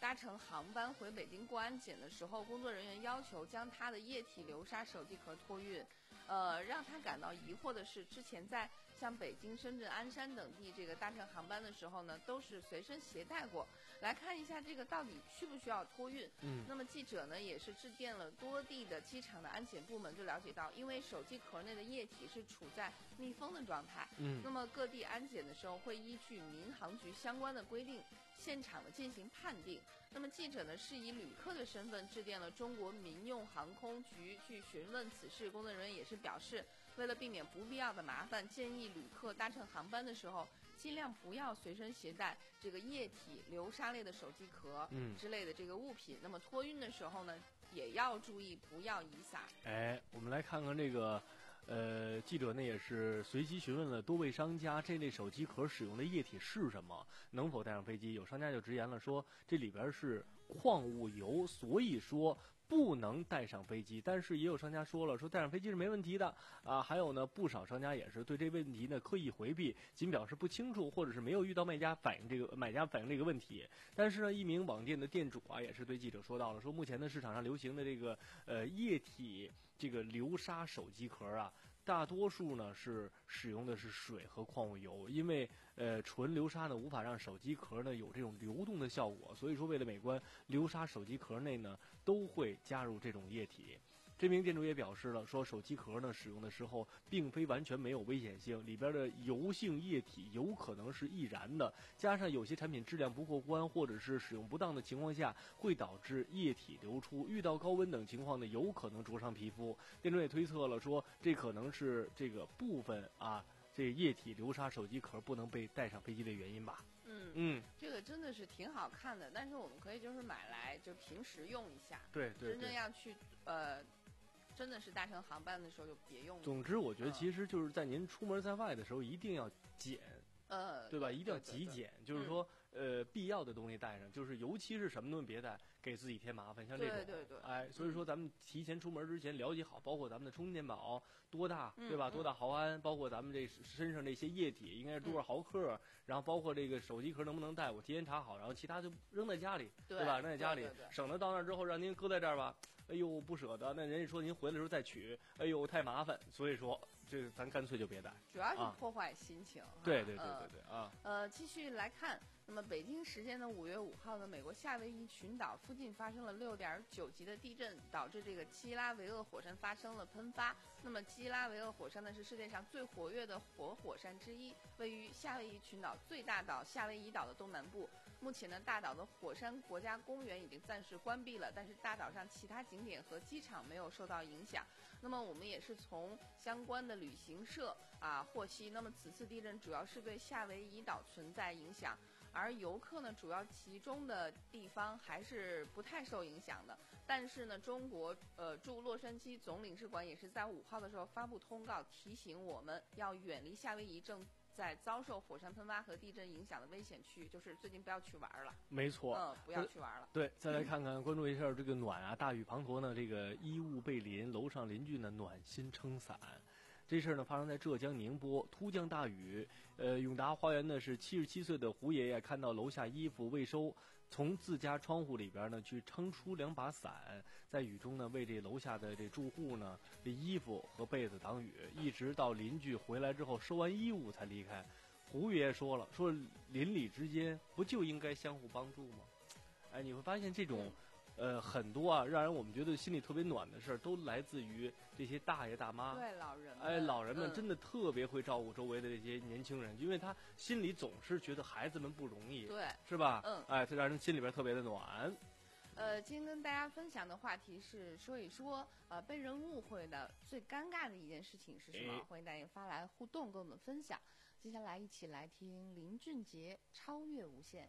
搭乘航班回北京过安检的时候，工作人员要求将他的液体流沙手机壳托运。呃，让他感到疑惑的是，之前在像北京、深圳、鞍山等地这个搭乘航班的时候呢，都是随身携带过。来看一下这个到底需不需要托运。 嗯， 那么记者呢也是致电了多地的机场的安检部门，就了解到，因为手机壳内的液体是处在密封的状态， 嗯， 那么各地安检的时候会依据民航局相关的规定，现场的进行判定。那么记者呢是以旅客的身份致电了中国民用航空局去询问此事，工作人员也是表示，为了避免不必要的麻烦，建议旅客搭乘航班的时候尽量不要随身携带这个液体流沙类的手机壳之类的这个物品、嗯、那么托运的时候呢也要注意不要遗撒。 哎，我们来看看这个呃，记者呢也是随机询问了多位商家，这类手机壳使用的液体是什么，能否带上飞机？有商家就直言了，说这里边是矿物油，所以说不能带上飞机。但是也有商家说了，说带上飞机是没问题的啊。还有呢，不少商家也是对这问题呢刻意回避，仅表示不清楚，或者是没有遇到卖家反映这个买家反映这个问题。但是呢，一名网店的店主啊，也是对记者说到了，说目前呢市场上流行的这个呃液体这个流沙手机壳啊，大多数呢是使用的是水和矿物油，因为呃纯流沙呢无法让手机壳呢有这种流动的效果，所以说为了美观，流沙手机壳内呢都会加入这种液体。这名店主也表示了，说手机壳呢使用的时候并非完全没有危险性，里边的油性液体有可能是易燃的，加上有些产品质量不过关或者是使用不当的情况下，会导致液体流出，遇到高温等情况呢有可能灼伤皮肤。店主也推测了，说这可能是这个部分啊这液体流沙手机壳不能被带上飞机的原因吧。 嗯嗯， 这个真的是挺好看的，但是我们可以就是买来就平时用一下。 对 对, 对， 真正要去呃真的是搭乘航班的时候就别用了。 总之我觉得其实就是在您出门在外的时候一定要减， 呃， 对吧？一定要极简，就是说、嗯、呃必要的东西带上，就是尤其是什么东西别带，给自己添麻烦，像这种， 对对对， 哎，所以说咱们提前出门之前了解好，包括咱们的充电宝多大， 嗯、 对吧？多大毫安，包括咱们这身上这些液体应该是多少毫克，嗯、然后包括这个手机壳能不能带，我提前查好，然后其他就扔在家里， 对, 对吧？扔在家里， 对对对省得到那之后让您搁在这儿吧。哎呦，不舍得，那人家说您回来的时候再取，哎呦太麻烦，所以说这个咱干脆就别带， 主要是破坏心情。啊、 对对对对对啊。 呃，继续来看，那么北京时间的五月五号呢，美国夏威夷群岛附近发生了六点九级的地震，导致这个基拉维厄火山发生了喷发。那么基拉维厄火山呢是世界上最活跃的活火山之一，位于夏威夷群岛最大岛夏威夷岛的东南部。目前呢，大岛的火山国家公园已经暂时关闭了，但是大岛上其他景点和机场没有受到影响。那么我们也是从相关的旅行社啊获悉，那么此次地震主要是对夏威夷岛存在影响，而游客呢主要集中的地方还是不太受影响的。但是呢，中国呃驻洛杉矶总领事馆也是在五号的时候发布通告，提醒我们要远离夏威夷正在遭受火山喷发和地震影响的危险区，就是最近不要去玩了。 没错， 嗯，不要去玩了。 对，再来看看，关注一下这个暖啊，大雨滂沱呢，这个衣物被淋，楼上邻居呢暖心撑伞。这事儿呢发生在浙江宁波，突降大雨，呃，永达花园呢是七十七岁的胡爷爷看到楼下衣服未收，从自家窗户里边呢去撑出两把伞，在雨中呢为这楼下的这住户呢这衣服和被子挡雨，一直到邻居回来之后收完衣物才离开。胡爷爷说了，说邻里之间不就应该相互帮助吗？哎，你会发现这种。呃，很多啊，让人我们觉得心里特别暖的事儿，都来自于这些大爷大妈。 对，老人们。 哎，老人们真的嗯、 特别会照顾周围的这些年轻人，因为他心里总是觉得孩子们不容易， 对， 是吧？ 嗯， 哎，这让人心里边特别的暖。 呃，今天跟大家分享的话题是说一说，呃，被人误会的最尴尬的一件事情是什么？ 哎、 欢迎大家发来互动，跟我们分享。接下来一起来听林俊杰《超越无限》。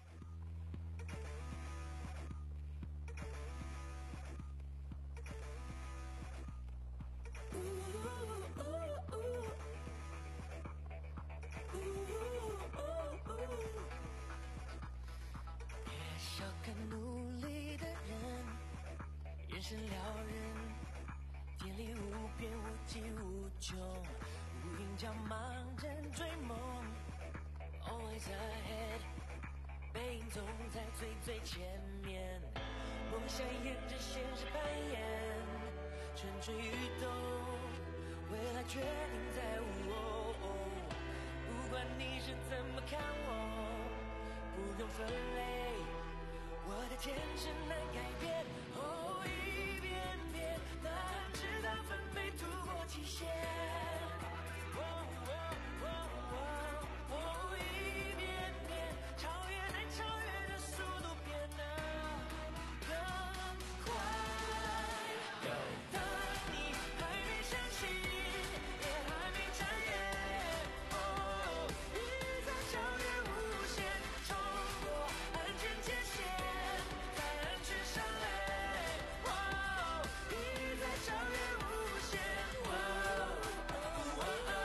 别小看努力的人，人生撩人，天理无边，无际无穷，无影脚忙人追梦 ，Always ahead， 背影总在最最前面，梦想沿着现实攀岩，蠢蠢欲动，未来决定在我。不管你是怎么看我，不用分类，我的天生难改变。哦，一遍遍，哪知道分贝突破极限。哦哦哦哦哦，一遍遍，超越再超越的速度变得更快。有的你还没相信，也还没眨眼。哦，一再超越无限，冲过安全界限，在安全上垒。哦，一再超越无限。哦哦哦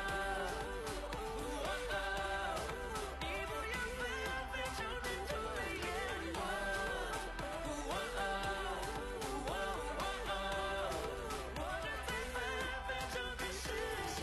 哦哦，你不要飞啊飞，朝着突围眼。哦哦哦哦哦，我正在纷纷中的实现。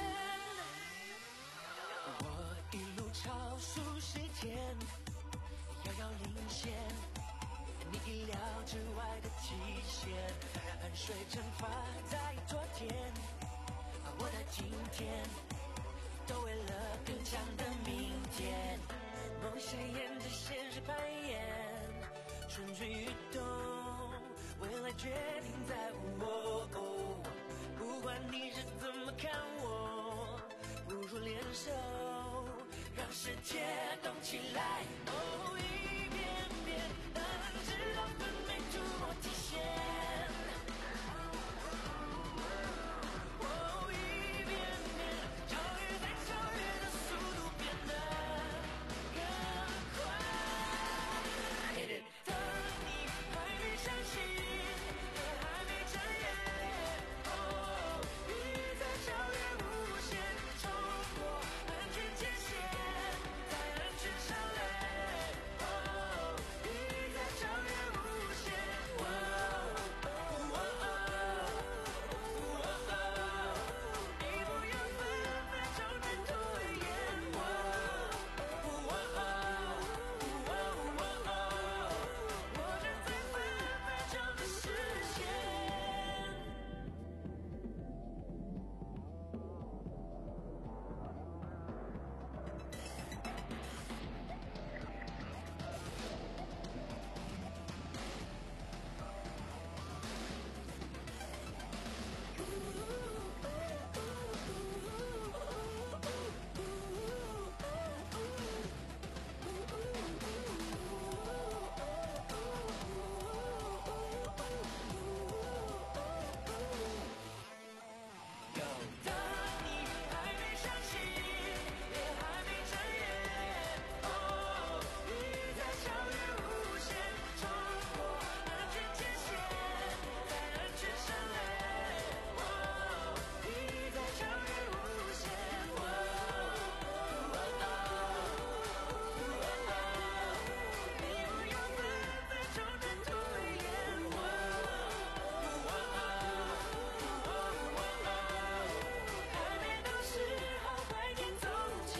我一路超速时间，遥遥领先，你意料之外的极限，汗水蒸发在昨天，我的今天都为了更强的明天。梦想沿着现实攀岩，蠢蠢欲动，未来决定在我。不管你是怎么看我，不如联手，让世界动起来。哦，一遍遍，哪知道分贝突破极限。哦，一遍遍，超越再超越的速度变得更快。当你还没相信，也还没眨眼。哦，一再超越无限，冲过安全界限，在安全上垒。哦，一再超越无限。哦哦哦哦哦，你不要纷纷朝着突围眼。哦哦哦哦哦，我正在纷纷中的实现。有的你还没相信，也还没眨眼。哦，一再超越无限，冲过安全界限，在安全上垒。哦，一再超越无限。哦哦哦哦，你不要纷纷冲着突围眼。哦哦哦哦哦，还没到时候怀念从前。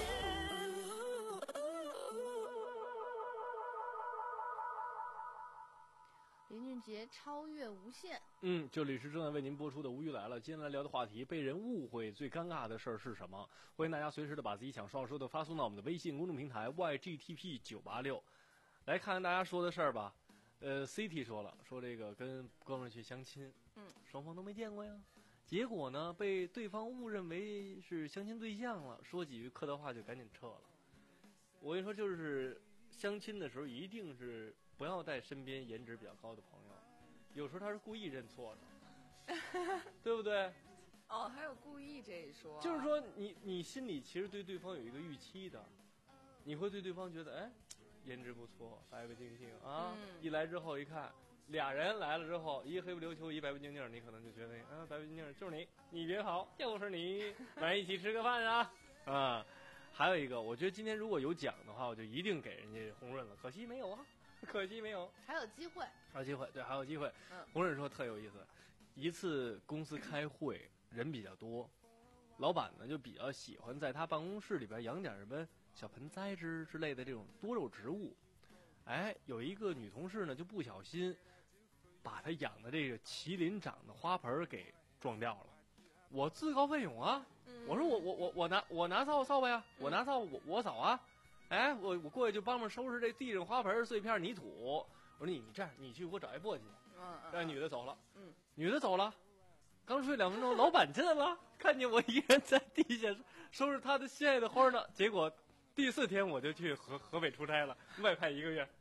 林俊杰超越无限。 嗯，这里是正在为您播出的《无语来了》。今天来聊的话题，被人误会最尴尬的事儿是什么？欢迎大家随时的把自己想说说的发送到我们的微信公众平台 Y G T P 九八六，来看看大家说的事儿吧。呃 ，City 说了，说这个跟哥们儿去相亲， 嗯， 双方都没见过呀，结果呢被对方误认为是相亲对象了，说几句客套话就赶紧撤了。我跟你说，就是相亲的时候一定是不要带身边颜值比较高的朋友，有时候他是故意认错的，对不对？ 哦，还有故意这一说。 就是说你你心里其实对对方有一个预期的，你会对对方觉得哎，颜值不错，白白净净啊， 嗯一来之后一看。俩人来了之后，一黑不溜秋，一白白净净，你可能就觉得啊，白白净净就是你，你别跑，就是你，晚上一起吃个饭啊啊！还有一个，我觉得今天如果有奖的话，我就一定给人家红润了，可惜没有啊，可惜没有， 还有机会， 还有机会，对，还有机会。 嗯， 红润说特有意思，一次公司开会，人比较多，老板呢就比较喜欢在他办公室里边养点什么小盆栽之之类的这种多肉植物。 哎，有一个女同事呢，就不小心把她养的这个麒麟掌的花盆给撞掉了。我自告奋勇啊， 嗯、 我说我我我我拿我拿扫扫把呀，我拿扫我我扫啊，哎，我我过去就帮忙收拾这地上花盆碎片泥土。我说你你这样，你去给我找一簸箕， 嗯嗯， 让女的走了， 嗯， 女的走了，刚睡两分钟，老板进来了，看见我一个人在地下收拾他的心爱的花呢，结果第四天我就去河河北出差了，外派一个月。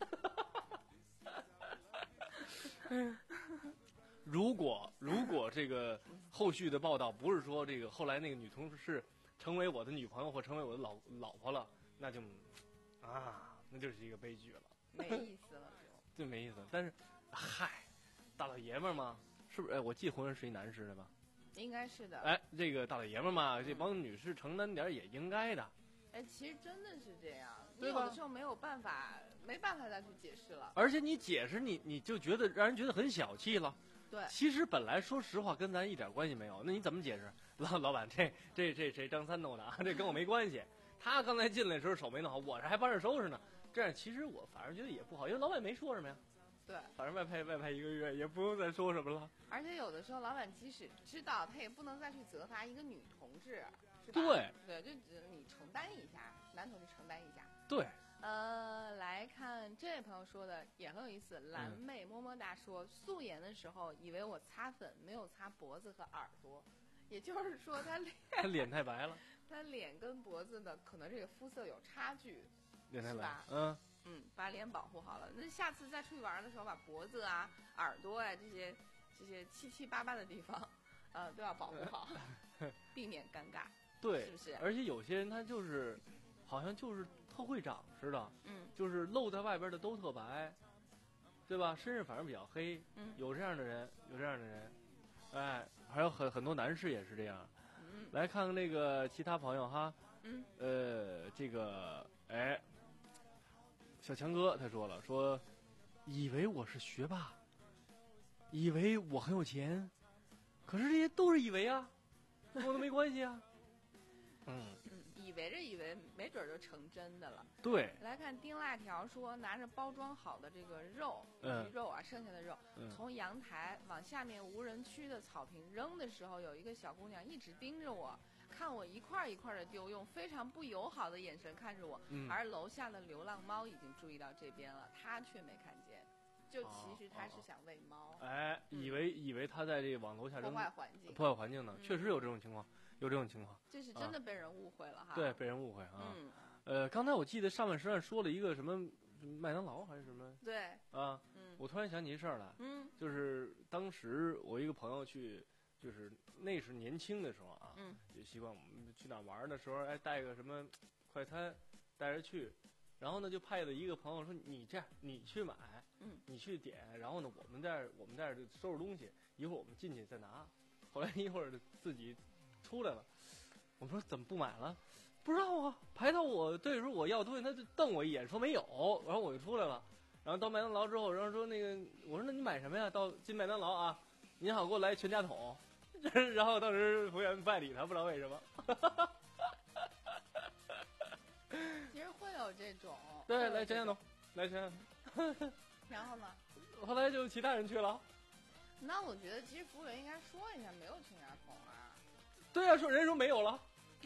如果如果这个后续的报道不是说这个后来那个女同事成为我的女朋友或成为我的老老婆了，那就啊，那就是一个悲剧了， 没意思了就。 就没意思。但是，嗨，大老爷们儿嘛，是不是？哎，我记得浑身是一男士的吧？ 应该是的。 哎，这个大老爷们儿嘛，这帮女士承担点也应该的。 哎，其实真的是这样，你对吧？ 有的时候没有办法，没办法再去解释了。 而且你解释，你你就觉得让人觉得很小气了。 对， 其实本来说实话跟咱一点关系没有，那你怎么解释？老老板，这这这谁张三弄的啊？这跟我没关系。他刚才进来的时候手没弄好，我这还帮着收拾呢。这样其实我反而觉得也不好，因为老板没说什么呀。 对， 反正外派外派一个月也不用再说什么了。 而且有的时候老板即使知道，他也不能再去责罚一个女同志，是吧？ 对对，就只你承担一下，男同志承担一下。 对。 呃，来看这位朋友说的也很有意思。蓝妹么么哒说，素颜的时候以为我擦粉没有擦脖子和耳朵，也就是说他脸他脸太白了， 他脸跟脖子的可能这个肤色有差距， 脸太白， 吧？ 嗯嗯，把脸保护好了。那下次再出去玩的时候，把脖子啊、耳朵啊这些这些七七八八的地方，呃，都要保护好，避免尴尬。 对， 是不是？ 而且有些人他就是，好像就是特会长似的， 嗯， 就是露在外边的都特白，对吧？身上反正比较黑， 嗯， 有这样的人，有这样的人，哎，还有很很多男士也是这样。 嗯， 来看看那个其他朋友哈， 嗯， 呃，这个哎，小强哥他说了，说以为我是学霸，以为我很有钱，可是这些都是以为啊，跟我都没关系啊。嗯嗯，以为着以为，没准就成真的了。 对， 来看丁辣条说，拿着包装好的这个肉， 嗯、 鱼肉啊，剩下的肉， 嗯、 从阳台往下面无人区的草坪扔的时候，有一个小姑娘一直盯着我，看我一块一块的丢，用非常不友好的眼神看着我。 嗯、 而楼下的流浪猫已经注意到这边了，它却没看见。就其实它是想喂猫。 哦、哎，以为、嗯、以为它在这个往楼下扔破坏环境， 破坏环境呢， 嗯、 确实有这种情况。有这种情况， 这是真的被人误会了哈。 啊、对，被人误会啊。 嗯， 呃，刚才我记得上半时段说了一个什么麦当劳还是什么？ 对。 啊， 嗯， 我突然想起一事儿来。 嗯， 就是当时我一个朋友去，就是那时年轻的时候啊， 嗯， 也习惯我们去哪玩的时候，哎，带个什么快餐带着去，然后呢就派了一个朋友说你这样，你去买， 嗯， 你去点，然后呢我们在我们在这收拾东西，一会儿我们进去再拿。后来一会儿自己出来了。我说怎么不买了？不知道啊，排到我对时候我要东西，他就瞪我一眼说没有，然后我就出来了。然后到麦当劳之后，然后说那个我说那你买什么呀？到进麦当劳啊，您好，给我来全家桶。然后当时服务员不爱理他，不知道为什么。 其实会有这种。 对，来全家桶，来全家桶。 然后呢？ 后来就其他人去了。 那我觉得其实服务员应该说一下，没有全家桶啊。 对啊，说人说没有了。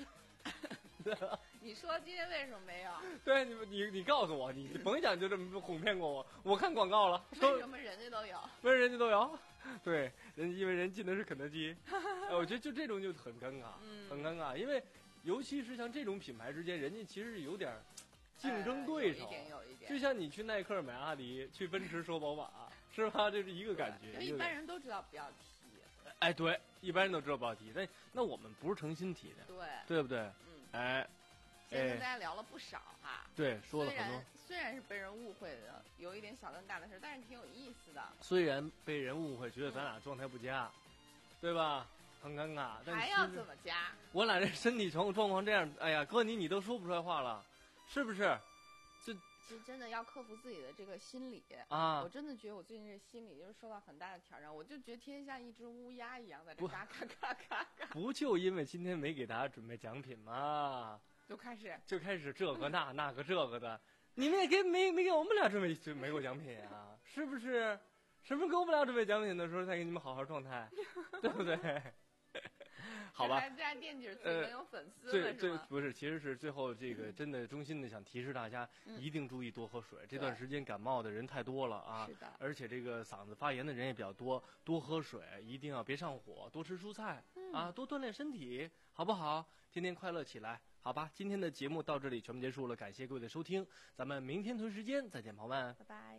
你说今天为什么没有？ 对你你你告诉我，你甭想就这么哄骗过我。我看广告了， 为什么人家都有？ 为什么人家都有？对，人因为人进的是肯德基。呃，我觉得就这种就很尴尬， 嗯、 很尴尬，因为尤其是像这种品牌之间，人家其实是有点竞争对手， 呃、有一点有一点。 就像你去耐克买阿迪，去奔驰说宝马，是吧？这是一个感觉。 一般人都知道不要提。 哎，对，一般人都知道不要提，但那我们不是诚心提的， 对， 对不对？ 嗯， 哎， 今天跟大家聊了不少哈， 对，说了很多。 虽然虽然是被人误会的，有一点小尴尬的事，但是挺有意思的。 虽然被人误会，觉得咱俩状态不佳，嗯、对吧？很尴尬，但还要怎么加？ 我俩这身体状状况这样，哎呀，哥你你都说不出来话了，是不是？这。 其实真的要克服自己的这个心理啊！ 我真的觉得我最近这心理就是受到很大的挑战，我就觉得天天像一只乌鸦一样在这嘎嘎嘎嘎嘎。 不就因为今天没给大家准备奖品吗？ 就开始就开始这个那那个这个的， 你们也给没没给我们俩准备准备过奖品啊？是不是？什么给我们俩准备奖品的时候才给你们好好状态，对不对？好吧， 这家店底最能有粉丝最了是吗？ 最不是，其实是最后这个真的衷心的想提示大家， 嗯、 一定注意多喝水。这段时间感冒的人太多了啊， 是的， 而且这个嗓子发炎的人也比较多，多喝水，一定要别上火，多吃蔬菜、嗯、啊，多锻炼身体，好不好？天天快乐起来，好吧？今天的节目到这里全部结束了，感谢各位的收听，咱们明天同一时间再见，朋友们， 拜拜。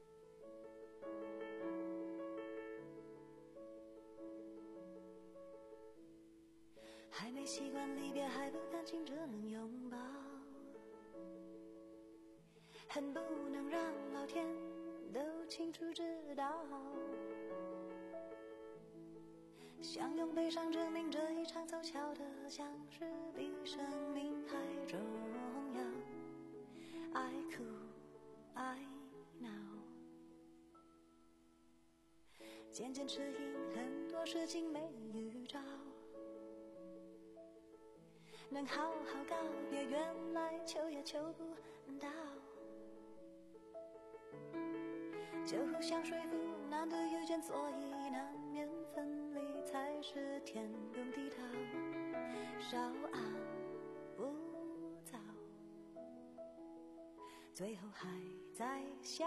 还没习惯离别，还不甘心只能拥抱，恨不能让老天都清楚知道，想用悲伤证明这一场凑巧的相识比生命还重要。爱哭爱闹，渐渐适应很多事情没预兆，能好好告别，原来求也求不到，就互相说服难得遇见，所以难免分离才是天公地道，稍安勿躁，最后还在笑，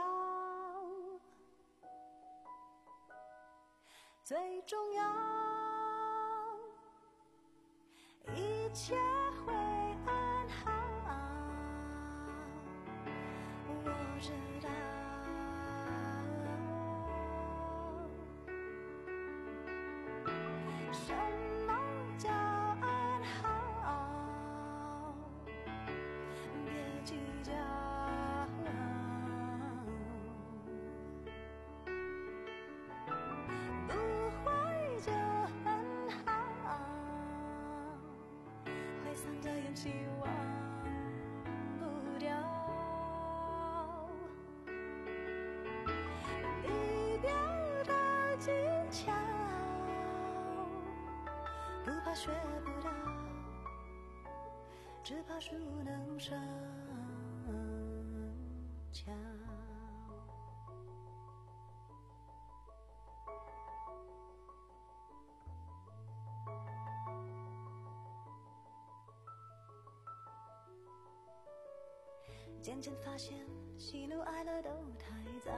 最重要一切会安好，我知道什么叫安好，别计较，不会就很好，挥散的愿希望不掉，离别的技巧不怕学不到，只怕熟能生巧。渐渐发现喜怒哀乐都太早，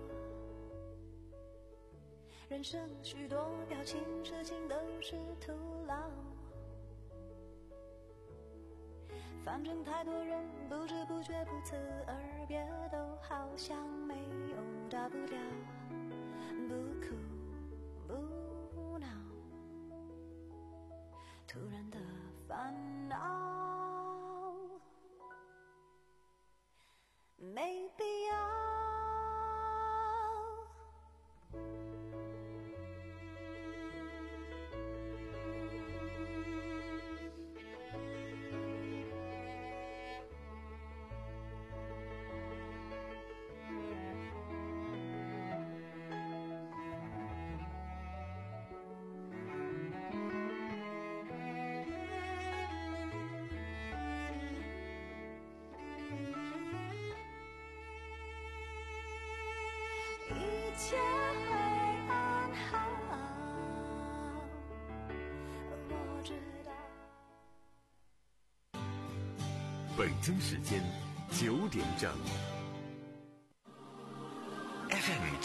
人生许多表情事情都是徒劳，反正太多人不知不觉不辞而别，都好像没有大不了，不哭不闹，突然的烦恼没必要。一切会安好，我知道。 北京时间九点整。F M